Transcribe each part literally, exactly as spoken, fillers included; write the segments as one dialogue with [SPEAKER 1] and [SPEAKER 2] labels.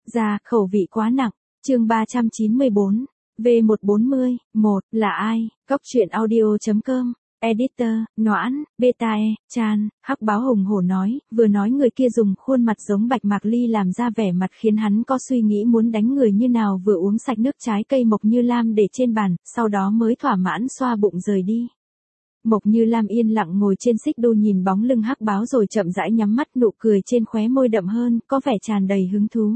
[SPEAKER 1] Ra, khẩu vị quá nặng. Chương ba trăm chín mươi bốn. V một trăm bốn mươi. một. Là ai? Góc truyện audio chấm com. Editor, Noãn, Beta E, Chan, Hắc Báo hùng hổ nói, vừa nói người kia dùng khuôn mặt giống Bạch Mạc Ly làm ra vẻ mặt khiến hắn có suy nghĩ muốn đánh người như nào, vừa uống sạch nước trái cây Mộc Như Lam để trên bàn, sau đó mới thỏa mãn xoa bụng rời đi. Mộc Như Lam yên lặng ngồi trên xích đu nhìn bóng lưng Hắc Báo rồi chậm rãi nhắm mắt, nụ cười trên khóe môi đậm hơn, có vẻ tràn đầy hứng thú.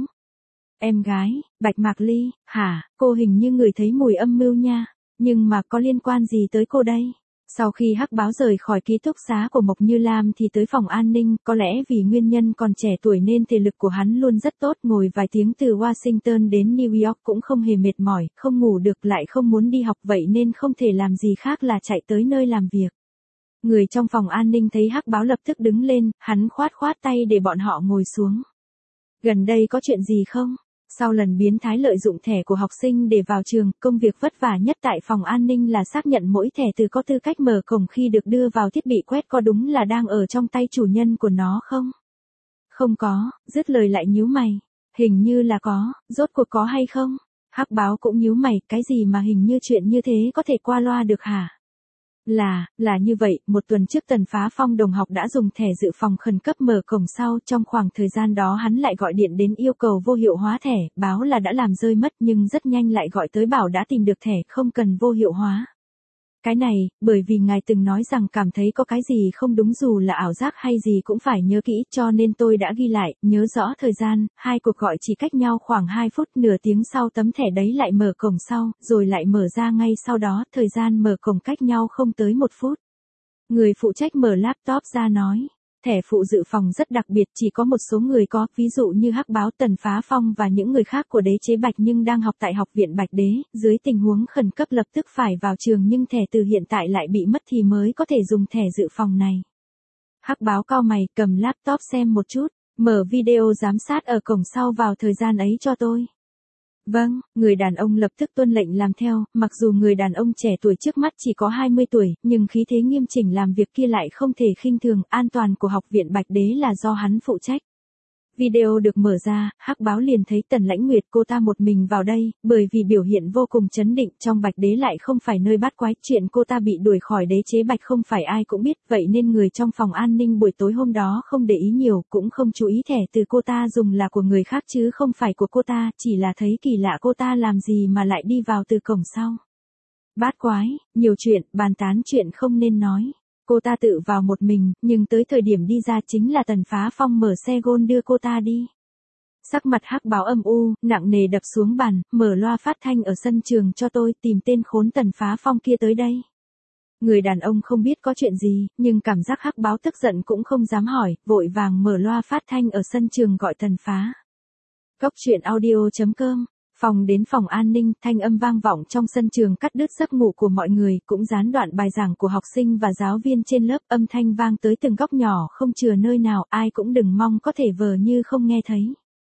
[SPEAKER 1] Em gái, Bạch Mạc Ly, hả, cô hình như ngửi thấy mùi âm mưu nha, nhưng mà có liên quan gì tới cô đây? Sau khi Hắc Báo rời khỏi ký túc xá của Mộc Như Lam thì tới phòng an ninh, có lẽ vì nguyên nhân còn trẻ tuổi nên thể lực của hắn luôn rất tốt, ngồi vài tiếng từ Washington đến New York cũng không hề mệt mỏi, không ngủ được lại không muốn đi học, vậy nên không thể làm gì khác là chạy tới nơi làm việc. Người trong phòng an ninh thấy Hắc Báo lập tức đứng lên, hắn khoát khoát tay để bọn họ ngồi xuống. Gần đây có chuyện gì không? Sau lần biến thái lợi dụng thẻ của học sinh để vào trường, công việc vất vả nhất tại phòng an ninh là xác nhận mỗi thẻ từ có tư cách mở cổng khi được đưa vào thiết bị quét có đúng là đang ở trong tay chủ nhân của nó không? Không có, dứt lời lại nhíu mày. Hình như là có, rốt cuộc có hay không? Hắc Báo cũng nhíu mày, cái gì mà hình như chuyện như thế có thể qua loa được hả? Là, là như vậy, một tuần trước Tần Phá Phong đồng học đã dùng thẻ dự phòng khẩn cấp mở cổng sau, trong khoảng thời gian đó hắn lại gọi điện đến yêu cầu vô hiệu hóa thẻ, báo là đã làm rơi mất nhưng rất nhanh lại gọi tới bảo đã tìm được thẻ, không cần vô hiệu hóa. Cái này, bởi vì ngài từng nói rằng cảm thấy có cái gì không đúng dù là ảo giác hay gì cũng phải nhớ kỹ, cho nên tôi đã ghi lại, nhớ rõ thời gian, hai cuộc gọi chỉ cách nhau khoảng hai phút, nửa tiếng sau tấm thẻ đấy lại mở cổng sau, rồi lại mở ra ngay sau đó, thời gian mở cổng cách nhau không tới một phút. Người phụ trách mở laptop ra nói. Thẻ phụ dự phòng rất đặc biệt, chỉ có một số người có, ví dụ như Hắc Báo, Tần Phá Phong và những người khác của đế chế Bạch nhưng đang học tại học viện Bạch Đế, dưới tình huống khẩn cấp lập tức phải vào trường nhưng thẻ từ hiện tại lại bị mất thì mới có thể dùng thẻ dự phòng này. Hắc Báo cau mày, cầm laptop xem một chút, mở video giám sát ở cổng sau vào thời gian ấy cho tôi. Vâng, người đàn ông lập tức tuân lệnh làm theo, mặc dù người đàn ông trẻ tuổi trước mắt chỉ có hai mươi tuổi, nhưng khí thế nghiêm chỉnh làm việc kia lại không thể khinh thường, an toàn của học viện Bạch Đế là do hắn phụ trách. Video được mở ra, Hắc Báo liền thấy Tần Lãnh Nguyệt, cô ta một mình vào đây, bởi vì biểu hiện vô cùng chấn định, trong Bạch Đế lại không phải nơi bắt quái, chuyện cô ta bị đuổi khỏi đế chế Bạch không phải ai cũng biết, vậy nên người trong phòng an ninh buổi tối hôm đó không để ý nhiều, cũng không chú ý thẻ từ cô ta dùng là của người khác chứ không phải của cô ta, chỉ là thấy kỳ lạ cô ta làm gì mà lại đi vào từ cổng sau. Bát quái, nhiều chuyện, bàn tán chuyện không nên nói. Cô ta tự vào một mình, nhưng tới thời điểm đi ra chính là Tần Phá Phong mở xe gôn đưa cô ta đi. Sắc mặt Hắc Báo âm u, nặng nề đập xuống bàn, mở loa phát thanh ở sân trường cho tôi, tìm tên khốn Tần Phá Phong kia tới đây. Người đàn ông không biết có chuyện gì, nhưng cảm giác Hắc Báo tức giận cũng không dám hỏi, vội vàng mở loa phát thanh ở sân trường gọi Tần Phá. Góc truyện audio chấm com. Phòng đến phòng an ninh, thanh âm vang vọng trong sân trường cắt đứt giấc ngủ của mọi người, cũng gián đoạn bài giảng của học sinh và giáo viên trên lớp, âm thanh vang tới từng góc nhỏ không chừa nơi nào, ai cũng đừng mong có thể vờ như không nghe thấy.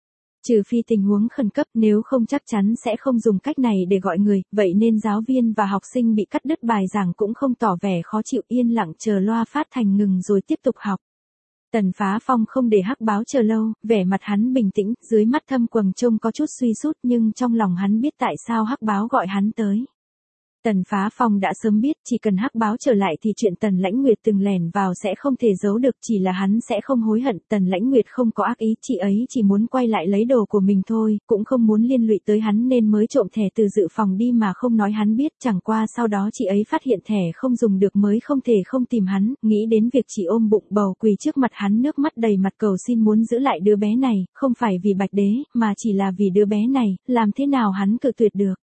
[SPEAKER 1] Trừ phi tình huống khẩn cấp, nếu không chắc chắn sẽ không dùng cách này để gọi người, vậy nên giáo viên và học sinh bị cắt đứt bài giảng cũng không tỏ vẻ khó chịu, yên lặng chờ loa phát thanh ngừng rồi tiếp tục học. Tần Phá Phong không để Hắc Báo chờ lâu, vẻ mặt hắn bình tĩnh, dưới mắt thâm quầng trông có chút suy sút nhưng trong lòng hắn biết tại sao Hắc Báo gọi hắn tới. Tần Phá Phong đã sớm biết, chỉ cần Hắc Báo trở lại thì chuyện Tần Lãnh Nguyệt từng lẻn vào sẽ không thể giấu được, chỉ là hắn sẽ không hối hận, Tần Lãnh Nguyệt không có ác ý, chị ấy chỉ muốn quay lại lấy đồ của mình thôi, cũng không muốn liên lụy tới hắn nên mới trộm thẻ từ dự phòng đi mà không nói hắn biết, chẳng qua sau đó chị ấy phát hiện thẻ không dùng được mới không thể không tìm hắn, nghĩ đến việc chỉ ôm bụng bầu quỳ trước mặt hắn nước mắt đầy mặt cầu xin muốn giữ lại đứa bé này, không phải vì Bạch Đế, mà chỉ là vì đứa bé này, làm thế nào hắn cự tuyệt được.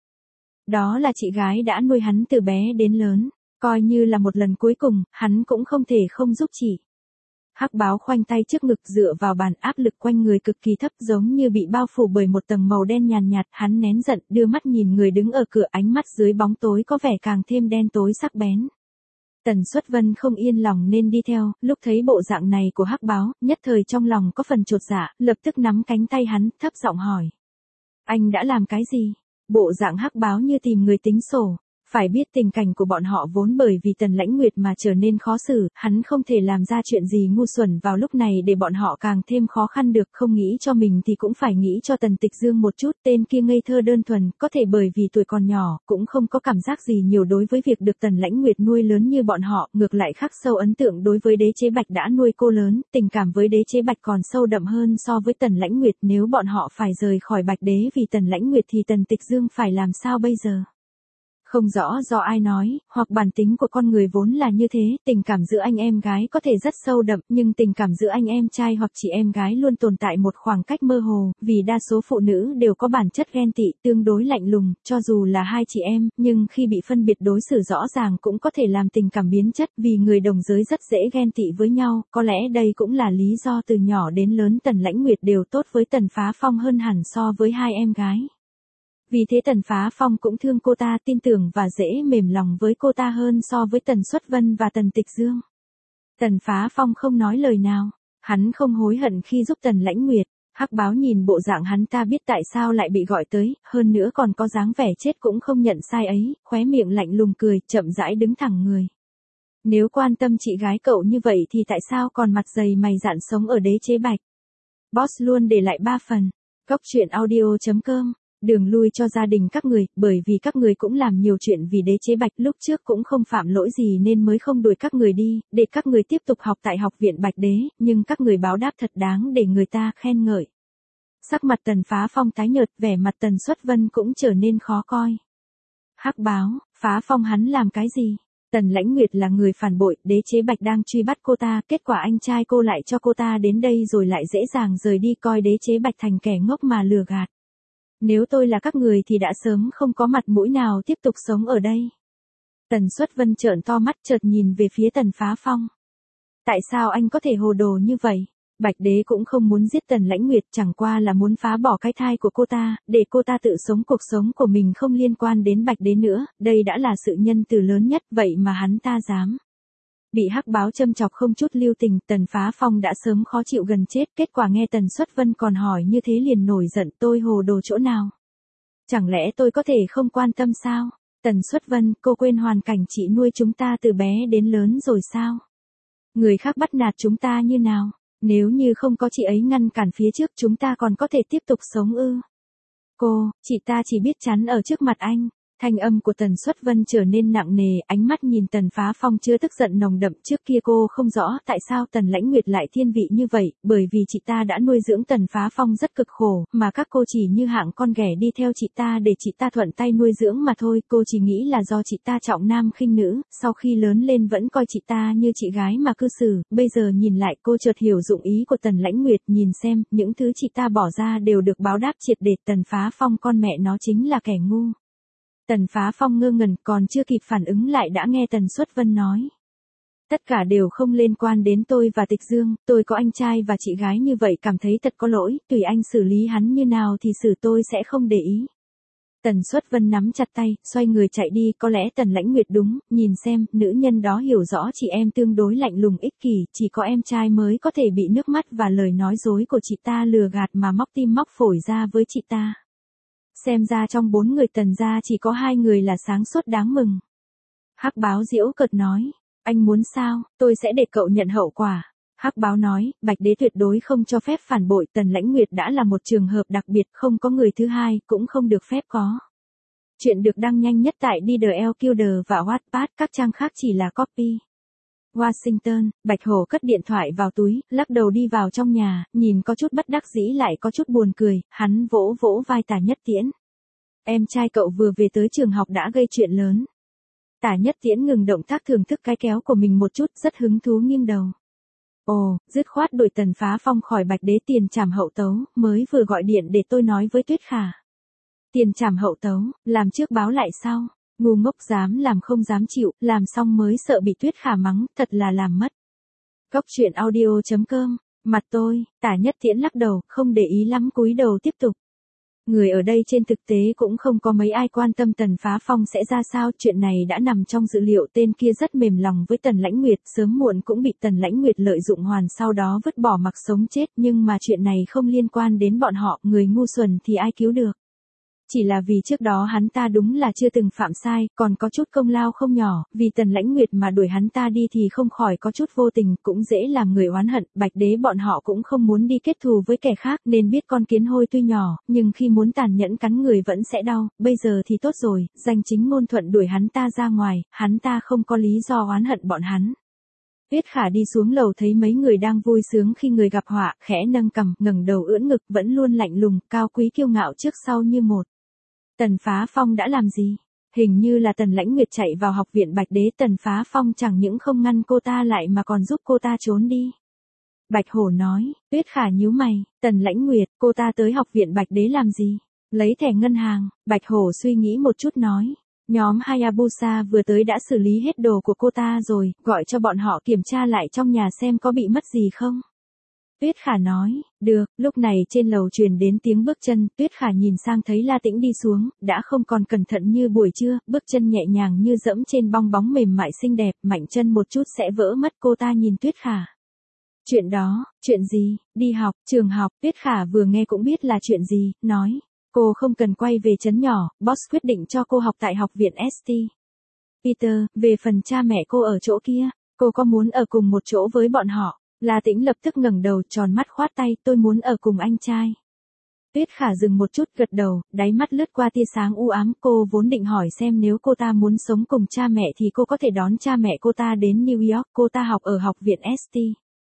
[SPEAKER 1] Đó là chị gái đã nuôi hắn từ bé đến lớn, coi như là một lần cuối cùng, hắn cũng không thể không giúp chị. Hắc Báo khoanh tay trước ngực dựa vào bàn, áp lực quanh người cực kỳ thấp giống như bị bao phủ bởi một tầng màu đen nhàn nhạt, hắn nén giận, đưa mắt nhìn người đứng ở cửa, ánh mắt dưới bóng tối có vẻ càng thêm đen tối sắc bén. Tần Xuất Vân không yên lòng nên đi theo, lúc thấy bộ dạng này của Hắc Báo, nhất thời trong lòng có phần chột dạ, lập tức nắm cánh tay hắn, thấp giọng hỏi. Anh đã làm cái gì? Bộ dạng Hắc Báo như tìm người tính sổ. Phải biết tình cảnh của bọn họ vốn bởi vì Tần Lãnh Nguyệt mà trở nên khó xử, hắn không thể làm ra chuyện gì ngu xuẩn vào lúc này để bọn họ càng thêm khó khăn được, không nghĩ cho mình thì cũng phải nghĩ cho Tần Tịch Dương một chút, tên kia ngây thơ đơn thuần, có thể bởi vì tuổi còn nhỏ, cũng không có cảm giác gì nhiều đối với việc được Tần Lãnh Nguyệt nuôi lớn như bọn họ, ngược lại khắc sâu ấn tượng đối với Đế Chế Bạch đã nuôi cô lớn, tình cảm với Đế Chế Bạch còn sâu đậm hơn so với Tần Lãnh Nguyệt, nếu bọn họ phải rời khỏi Bạch Đế vì Tần Lãnh Nguyệt thì Tần Tịch Dương phải làm sao bây giờ? Không rõ do ai nói, hoặc bản tính của con người vốn là như thế, tình cảm giữa anh em gái có thể rất sâu đậm, nhưng tình cảm giữa anh em trai hoặc chị em gái luôn tồn tại một khoảng cách mơ hồ, vì đa số phụ nữ đều có bản chất ghen tị, tương đối lạnh lùng, cho dù là hai chị em, nhưng khi bị phân biệt đối xử rõ ràng cũng có thể làm tình cảm biến chất, vì người đồng giới rất dễ ghen tị với nhau, có lẽ đây cũng là lý do từ nhỏ đến lớn Tần Lãnh Nguyệt đều tốt với Tần Phá Phong hơn hẳn so với hai em gái. Vì thế Tần Phá Phong cũng thương cô ta, tin tưởng và dễ mềm lòng với cô ta hơn so với Tần Xuất Vân và Tần Tịch Dương. Tần Phá Phong không nói lời nào, hắn không hối hận khi giúp Tần Lãnh Nguyệt. Hắc Báo nhìn bộ dạng hắn ta biết tại sao lại bị gọi tới, hơn nữa còn có dáng vẻ chết cũng không nhận sai ấy, khóe miệng lạnh lùng cười, chậm rãi đứng thẳng người. Nếu quan tâm chị gái cậu như vậy thì tại sao còn mặt dày mày dạn sống ở Đế Chế Bạch? Boss luôn để lại ba phần. Cốc truyện audio chấm com Đường lui cho gia đình các người, bởi vì các người cũng làm nhiều chuyện vì Đế Chế Bạch, lúc trước cũng không phạm lỗi gì nên mới không đuổi các người đi, để các người tiếp tục học tại học viện Bạch Đế, nhưng các người báo đáp thật đáng để người ta khen ngợi. Sắc mặt Tần Phá Phong tái nhợt, vẻ mặt Tần Xuất Vân cũng trở nên khó coi. Hắc Báo, Phá Phong hắn làm cái gì? Tần Lãnh Nguyệt là người phản bội, Đế Chế Bạch đang truy bắt cô ta, kết quả anh trai cô lại cho cô ta đến đây rồi lại dễ dàng rời đi, coi Đế Chế Bạch thành kẻ ngốc mà lừa gạt. Nếu tôi là các người thì đã sớm không có mặt mũi nào tiếp tục sống ở đây. Tần Xuất Vân trợn to mắt, chợt nhìn về phía Tần Phá Phong. Tại sao anh có thể hồ đồ như vậy? Bạch Đế cũng không muốn giết Tần Lãnh Nguyệt, chẳng qua là muốn phá bỏ cái thai của cô ta, để cô ta tự sống cuộc sống của mình không liên quan đến Bạch Đế nữa, đây đã là sự nhân từ lớn nhất, vậy mà hắn ta dám. Bị Hắc Báo châm chọc không chút lưu tình, Tần Phá Phong đã sớm khó chịu gần chết, kết quả nghe Tần Xuất Vân còn hỏi như thế liền nổi giận, tôi hồ đồ chỗ nào? Chẳng lẽ tôi có thể không quan tâm sao? Tần Xuất Vân, cô quên hoàn cảnh chị nuôi chúng ta từ bé đến lớn rồi sao? Người khác bắt nạt chúng ta như nào? Nếu như không có chị ấy ngăn cản phía trước chúng ta còn có thể tiếp tục sống ư? Cô, chị ta chỉ biết chắn ở trước mặt anh. Thanh âm của Tần Xuất Vân trở nên nặng nề, ánh mắt nhìn Tần Phá Phong chưa tức giận nồng đậm, trước kia cô không rõ tại sao Tần Lãnh Nguyệt lại thiên vị như vậy, bởi vì chị ta đã nuôi dưỡng Tần Phá Phong rất cực khổ, mà các cô chỉ như hạng con ghẻ đi theo chị ta để chị ta thuận tay nuôi dưỡng mà thôi, cô chỉ nghĩ là do chị ta trọng nam khinh nữ, sau khi lớn lên vẫn coi chị ta như chị gái mà cư xử, bây giờ nhìn lại cô chợt hiểu dụng ý của Tần Lãnh Nguyệt, nhìn xem, những thứ chị ta bỏ ra đều được báo đáp triệt để, Tần Phá Phong con mẹ nó chính là kẻ ngu. Tần Phá Phong ngơ ngẩn, còn chưa kịp phản ứng lại đã nghe Tần Xuất Vân nói. Tất cả đều không liên quan đến tôi và Tịch Dương, tôi có anh trai và chị gái như vậy cảm thấy thật có lỗi, tùy anh xử lý hắn như nào thì xử, tôi sẽ không để ý. Tần Xuất Vân nắm chặt tay, xoay người chạy đi, có lẽ Tần Lãnh Nguyệt đúng, nhìn xem, nữ nhân đó hiểu rõ chị em tương đối lạnh lùng ích kỷ, chỉ có em trai mới có thể bị nước mắt và lời nói dối của chị ta lừa gạt mà móc tim móc phổi ra với chị ta. Xem ra trong bốn người Tần gia chỉ có hai người là sáng suốt đáng mừng. Hắc Báo giễu cợt nói, anh muốn sao, tôi sẽ để cậu nhận hậu quả. Hắc Báo nói, Bạch Đế tuyệt đối không cho phép phản bội, Tần Lãnh Nguyệt đã là một trường hợp đặc biệt, không có người thứ hai, cũng không được phép có. Chuyện được đăng nhanh nhất tại Diddle và Wattpad, các trang khác chỉ là copy. Washington, Bạch Hổ cất điện thoại vào túi, lắc đầu đi vào trong nhà, nhìn có chút bất đắc dĩ lại có chút buồn cười, hắn vỗ vỗ vai Tả Nhất Tiễn. Em trai cậu vừa về tới trường học đã gây chuyện lớn. Tả Nhất Tiễn ngừng động tác thưởng thức cái kéo của mình một chút, rất hứng thú nghiêng đầu. Ồ, dứt khoát đuổi Tần Phá Phong khỏi Bạch Đế, tiền trảm hậu tấu, mới vừa gọi điện để tôi nói với Tuyết Khả. Tiền trảm hậu tấu, làm trước báo lại sau. Ngu ngốc, dám làm không dám chịu, làm xong mới sợ bị Tuyết Khả mắng, thật là làm mất. Cốc truyện audio chấm com, mặt tôi, Tả Nhất Tiễn lắc đầu, không để ý lắm, cúi đầu tiếp tục. Người ở đây trên thực tế cũng không có mấy ai quan tâm Tần Phá Phong sẽ ra sao, chuyện này đã nằm trong dự liệu, tên kia rất mềm lòng với Tần Lãnh Nguyệt, sớm muộn cũng bị Tần Lãnh Nguyệt lợi dụng hoàn sau đó vứt bỏ mặc sống chết, nhưng mà chuyện này không liên quan đến bọn họ, người ngu xuẩn thì ai cứu được. Chỉ là vì trước đó hắn ta đúng là chưa từng phạm sai, còn có chút công lao không nhỏ, vì Tần Lãnh Nguyệt mà đuổi hắn ta đi thì không khỏi có chút vô tình, cũng dễ làm người oán hận, Bạch Đế bọn họ cũng không muốn đi kết thù với kẻ khác, nên biết con kiến hôi tuy nhỏ, nhưng khi muốn tàn nhẫn cắn người vẫn sẽ đau, bây giờ thì tốt rồi, danh chính ngôn thuận đuổi hắn ta ra ngoài, hắn ta không có lý do oán hận bọn hắn. Tuyết Khả đi xuống lầu thấy mấy người đang vui sướng khi người gặp họa, khẽ nâng cằm, ngẩng đầu ưỡn ngực, vẫn luôn lạnh lùng, cao quý kiêu ngạo trước sau như một. Tần Phá Phong đã làm gì? Hình như là Tần Lãnh Nguyệt chạy vào học viện Bạch Đế, Tần Phá Phong chẳng những không ngăn cô ta lại mà còn giúp cô ta trốn đi. Bạch Hổ nói, Tuyết Khả nhíu mày, Tần Lãnh Nguyệt, cô ta tới học viện Bạch Đế làm gì? Lấy thẻ ngân hàng, Bạch Hổ suy nghĩ một chút nói. Nhóm Hayabusa vừa tới đã xử lý hết đồ của cô ta rồi, gọi cho bọn họ kiểm tra lại trong nhà xem có bị mất gì không. Tuyết Khả nói, được, lúc này trên lầu truyền đến tiếng bước chân, Tuyết Khả nhìn sang thấy La Tĩnh đi xuống, đã không còn cẩn thận như buổi trưa, bước chân nhẹ nhàng như dẫm trên bong bóng mềm mại xinh đẹp, mạnh chân một chút sẽ vỡ mất. Cô ta nhìn Tuyết Khả. Chuyện đó, chuyện gì, đi học, trường học, Tuyết Khả vừa nghe cũng biết là chuyện gì, nói, cô không cần quay về trấn nhỏ, boss quyết định cho cô học tại học viện ét tê. Peter, về phần cha mẹ cô ở chỗ kia, cô có muốn ở cùng một chỗ với bọn họ? La Tĩnh lập tức ngẩng đầu, tròn mắt khoát tay, tôi muốn ở cùng anh trai. Tuyết Khả dừng một chút, gật đầu, đáy mắt lướt qua tia sáng u ám, cô vốn định hỏi xem nếu cô ta muốn sống cùng cha mẹ thì cô có thể đón cha mẹ cô ta đến New York, cô ta học ở học viện ét tê.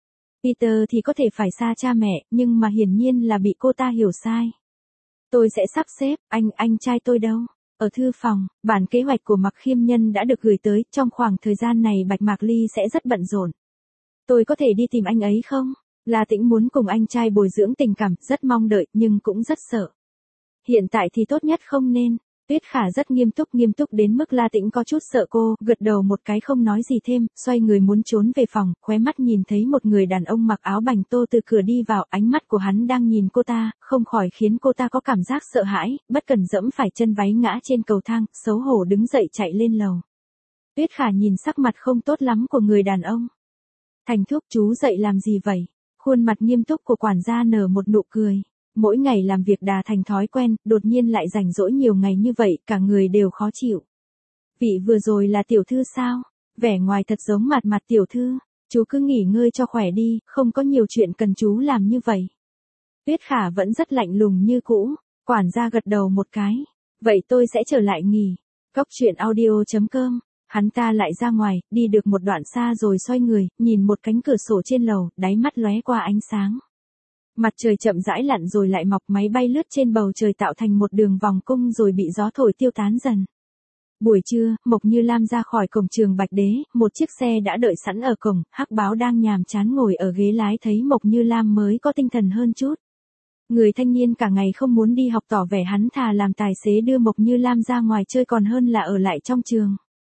[SPEAKER 1] Peter thì có thể phải xa cha mẹ, nhưng mà hiển nhiên là bị cô ta hiểu sai. Tôi sẽ sắp xếp, anh, anh trai tôi đâu? Ở thư phòng, bản kế hoạch của Mạc Khiêm Nhân đã được gửi tới, trong khoảng thời gian này Bạch Mạc Ly sẽ rất bận rộn. Tôi có thể đi tìm anh ấy không? La Tĩnh muốn cùng anh trai bồi dưỡng tình cảm, rất mong đợi, nhưng cũng rất sợ. Hiện tại thì tốt nhất không nên. Tuyết Khả rất nghiêm túc, nghiêm túc đến mức La Tĩnh có chút sợ cô, gật đầu một cái không nói gì thêm, xoay người muốn trốn về phòng, khóe mắt nhìn thấy một người đàn ông mặc áo bành tô từ cửa đi vào, ánh mắt của hắn đang nhìn cô ta, không khỏi khiến cô ta có cảm giác sợ hãi, bất cần dẫm phải chân váy ngã trên cầu thang, xấu hổ đứng dậy chạy lên lầu. Tuyết Khả nhìn sắc mặt không tốt lắm của người đàn ông. Thành Thúc, chú dậy làm gì vậy? Khuôn mặt nghiêm túc của quản gia nở một nụ cười. Mỗi ngày làm việc đà thành thói quen, đột nhiên lại rảnh rỗi nhiều ngày như vậy, cả người đều khó chịu. Vị vừa rồi là tiểu thư sao? Vẻ ngoài thật giống mặt mặt tiểu thư. Chú cứ nghỉ ngơi cho khỏe đi, không có nhiều chuyện cần chú làm như vậy. Tuyết Khả vẫn rất lạnh lùng như cũ. Quản gia gật đầu một cái. Vậy tôi sẽ trở lại nghỉ. Cốc truyện audio chấm com. Hắn ta lại ra ngoài, đi được một đoạn xa rồi xoay người, nhìn một cánh cửa sổ trên lầu, đáy mắt lóe qua ánh sáng. Mặt trời chậm rãi lặn rồi lại mọc, máy bay lướt trên bầu trời tạo thành một đường vòng cung rồi bị gió thổi tiêu tán dần. Buổi trưa, Mộc Như Lam ra khỏi cổng trường Bạch Đế, một chiếc xe đã đợi sẵn ở cổng, Hắc Báo đang nhàm chán ngồi ở ghế lái thấy Mộc Như Lam mới có tinh thần hơn chút. Người thanh niên cả ngày không muốn đi học tỏ vẻ hắn thà làm tài xế đưa Mộc Như Lam ra ngoài chơi còn hơn là ở lại trong trường.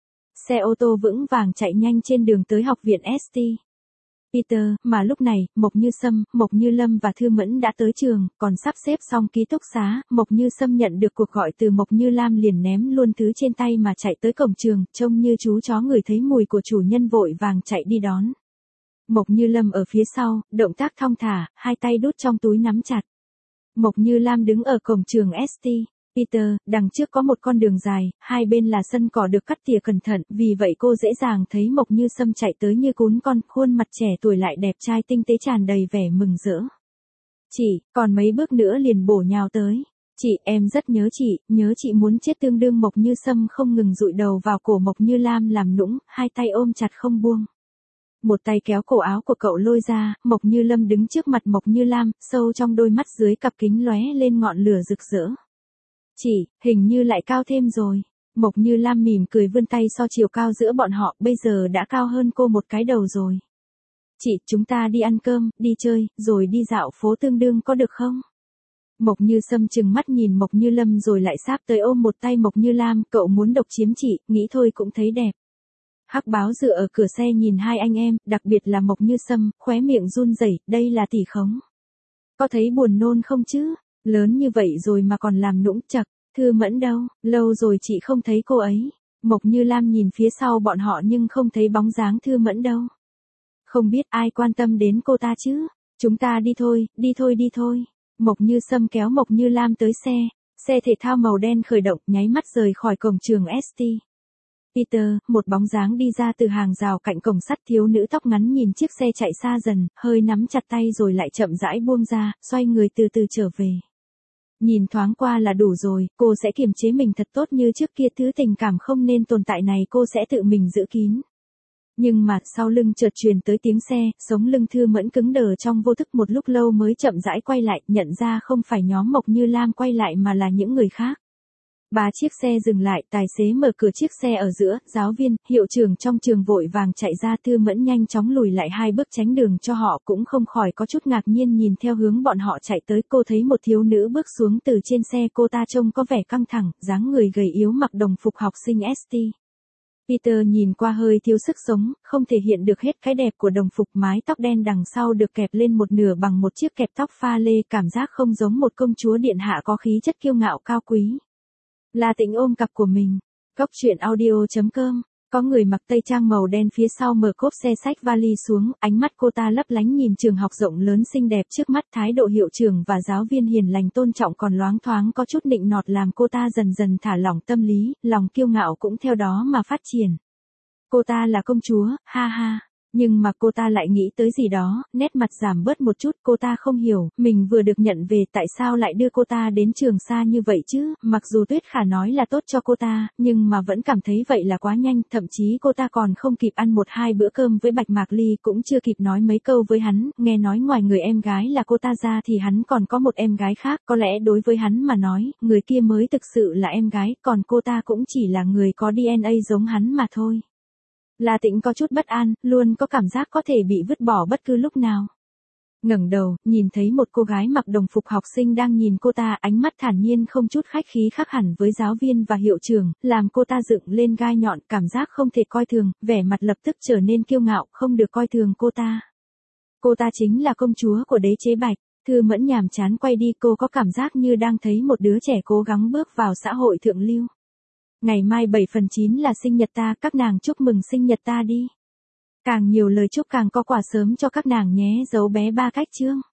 [SPEAKER 1] Xe ô tô vững vàng chạy nhanh trên đường tới học viện ét tê. Peter, mà lúc này, Mộc Như Sâm, Mộc Như Lâm và Thư Mẫn đã tới trường, còn sắp xếp xong ký túc xá, Mộc Như Sâm nhận được cuộc gọi từ Mộc Như Lam liền ném luôn thứ trên tay mà chạy tới cổng trường, trông như chú chó ngửi thấy mùi của chủ nhân vội vàng chạy đi đón. Mộc Như Lâm ở phía sau, động tác thong thả, hai tay đút trong túi nắm chặt. Mộc Như Lam đứng ở cổng trường ét tê. Peter, đằng trước có một con đường dài, hai bên là sân cỏ được cắt tỉa cẩn thận, vì vậy cô dễ dàng thấy Mộc Như Sâm chạy tới như cún con, khuôn mặt trẻ tuổi lại đẹp trai tinh tế tràn đầy vẻ mừng rỡ. Chị, còn mấy bước nữa liền bổ nhào tới. Chị, em rất nhớ chị, nhớ chị muốn chết tương đương. Mộc Như Sâm không ngừng dụi đầu vào cổ Mộc Như Lam làm nũng, hai tay ôm chặt không buông. Một tay kéo cổ áo của cậu lôi ra, Mộc Như Lâm đứng trước mặt Mộc Như Lam, sâu trong đôi mắt dưới cặp kính lóe lên ngọn lửa rực rỡ. Chị, hình như lại cao thêm rồi. Mộc Như Lam mỉm cười vươn tay so chiều cao giữa bọn họ, bây giờ đã cao hơn cô một cái đầu rồi. Chị, chúng ta đi ăn cơm, đi chơi, rồi đi dạo phố tương đương có được không? Mộc Như Sâm trừng mắt nhìn Mộc Như Lâm rồi lại sáp tới ôm một tay Mộc Như Lam, cậu muốn độc chiếm chị, nghĩ thôi cũng thấy đẹp. Hắc Báo dựa ở cửa xe nhìn hai anh em, đặc biệt là Mộc Như Sâm, khóe miệng run rẩy, đây là tỷ khống. Có thấy buồn nôn không chứ? Lớn như vậy rồi mà còn làm nũng chậc. Thư Mẫn đâu, lâu rồi chị không thấy cô ấy. Mộc Như Lam nhìn phía sau bọn họ nhưng không thấy bóng dáng Thư Mẫn đâu. Không biết ai quan tâm đến cô ta chứ. Chúng ta đi thôi, đi thôi đi thôi. Mộc Như Sâm kéo Mộc Như Lam tới xe. Xe thể thao màu đen khởi động, nháy mắt rời khỏi cổng trường ét tê. Peter, một bóng dáng đi ra từ hàng rào cạnh cổng sắt, thiếu nữ tóc ngắn nhìn chiếc xe chạy xa dần, hơi nắm chặt tay rồi lại chậm rãi buông ra, xoay người từ từ trở về. Nhìn thoáng qua là đủ rồi, cô sẽ kiềm chế mình thật tốt như trước kia, thứ tình cảm không nên tồn tại này cô sẽ tự mình giữ kín. Nhưng mà, sau lưng chợt truyền tới tiếng xe, sống lưng Thư Mẫn cứng đờ trong vô thức, một lúc lâu mới chậm rãi quay lại, nhận ra không phải nhóm Mộc Như Lam quay lại mà là những người khác. Ba chiếc xe dừng lại, tài xế mở cửa chiếc xe ở giữa, giáo viên, hiệu trưởng trong trường vội vàng chạy ra, Thư Mẫn nhanh chóng lùi lại hai bước tránh đường cho họ, cũng không khỏi có chút ngạc nhiên nhìn theo hướng bọn họ chạy tới. Cô thấy một thiếu nữ bước xuống từ trên xe, cô ta trông có vẻ căng thẳng, dáng người gầy yếu, mặc đồng phục học sinh ét tê. Peter nhìn qua hơi thiếu sức sống, không thể hiện được hết cái đẹp của đồng phục, mái tóc đen đằng sau được kẹp lên một nửa bằng một chiếc kẹp tóc pha lê, cảm giác không giống một công chúa điện hạ có khí chất kiêu ngạo cao quý. La Tĩnh ôm cặp của mình. Cốc truyện audio chấm com. Có người mặc tây trang màu đen phía sau mở cốp xe xách vali xuống, ánh mắt cô ta lấp lánh nhìn trường học rộng lớn xinh đẹp trước mắt, thái độ hiệu trưởng và giáo viên hiền lành tôn trọng còn loáng thoáng có chút nịnh nọt làm cô ta dần dần thả lỏng tâm lý, lòng kiêu ngạo cũng theo đó mà phát triển. Cô ta là công chúa, ha ha. Nhưng mà cô ta lại nghĩ tới gì đó, nét mặt giảm bớt một chút, cô ta không hiểu, mình vừa được nhận về tại sao lại đưa cô ta đến trường xa như vậy chứ, mặc dù Tuyết Khả nói là tốt cho cô ta, nhưng mà vẫn cảm thấy vậy là quá nhanh, thậm chí cô ta còn không kịp ăn một hai bữa cơm với Bạch Mạc Ly, cũng chưa kịp nói mấy câu với hắn, nghe nói ngoài người em gái là cô ta ra thì hắn còn có một em gái khác, có lẽ đối với hắn mà nói, người kia mới thực sự là em gái, còn cô ta cũng chỉ là người có đê en a giống hắn mà thôi. La Tĩnh có chút bất an, luôn có cảm giác có thể bị vứt bỏ bất cứ lúc nào. Ngẩng đầu, nhìn thấy một cô gái mặc đồng phục học sinh đang nhìn cô ta, ánh mắt thản nhiên không chút khách khí khác hẳn với giáo viên và hiệu trưởng, làm cô ta dựng lên gai nhọn, cảm giác không thể coi thường, vẻ mặt lập tức trở nên kiêu ngạo, không được coi thường cô ta. Cô ta chính là công chúa của đế chế Bạch. Thư Mẫn nhàm chán quay đi, cô có cảm giác như đang thấy một đứa trẻ cố gắng bước vào xã hội thượng lưu. Ngày mai bảy phần chín là sinh nhật ta, các nàng chúc mừng sinh nhật ta đi. Càng nhiều lời chúc càng có quà sớm cho các nàng nhé, dấu bé ba cách chương.